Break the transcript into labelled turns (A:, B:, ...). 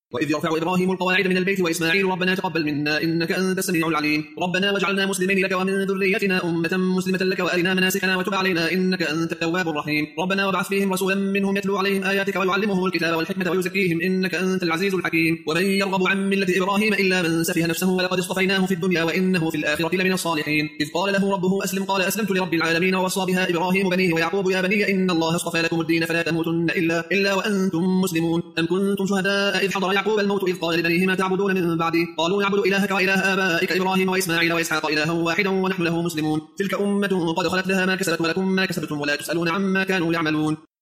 A: وإذ يرفع إبراهيم القواعد من البيت وإسماعيل ربنا تقبل منا إنك أنت السميع العليم ربنا واجعلنا مسلمين لك ومن ذريتنا أمة مسلمة لك وأرنا مناسكنا وتب علينا إنك أنت التواب الرحيم ربنا وابعث فيهم رسولا منهم يتلو عليهم آياتك ويعلمهم الكتاب والحكمة ويزكيهم إنك أنت العزيز الحكيم ومن يرغب عن ملة إبراهيم إلا من سفه نفسه ولقد اصطفيناه في الدنيا وإنه في الآخرة لمن الصالحين إذ قال له ربه أسلم قال أسلمت لرب العالمين ووصى بها إبراهيم بنيه ويعقوب يا بني إن الله اصطفى لكم الدين فلا تموتن إلا وأنتم مسلمون أم كنتم شهداء إذ حضر يعقوب الموت إذ قال لبنيه ما تعبدون من بعدي قالوا نعبد إلهك وإله آبائك إبراهيم وإسماعيل وإسحاق إلها واحدا ونحن له مسلمون تلك أمة قد خلت لها ما كسبت ولكم ما كسبتم ولا تسألون عما كانوا يعملون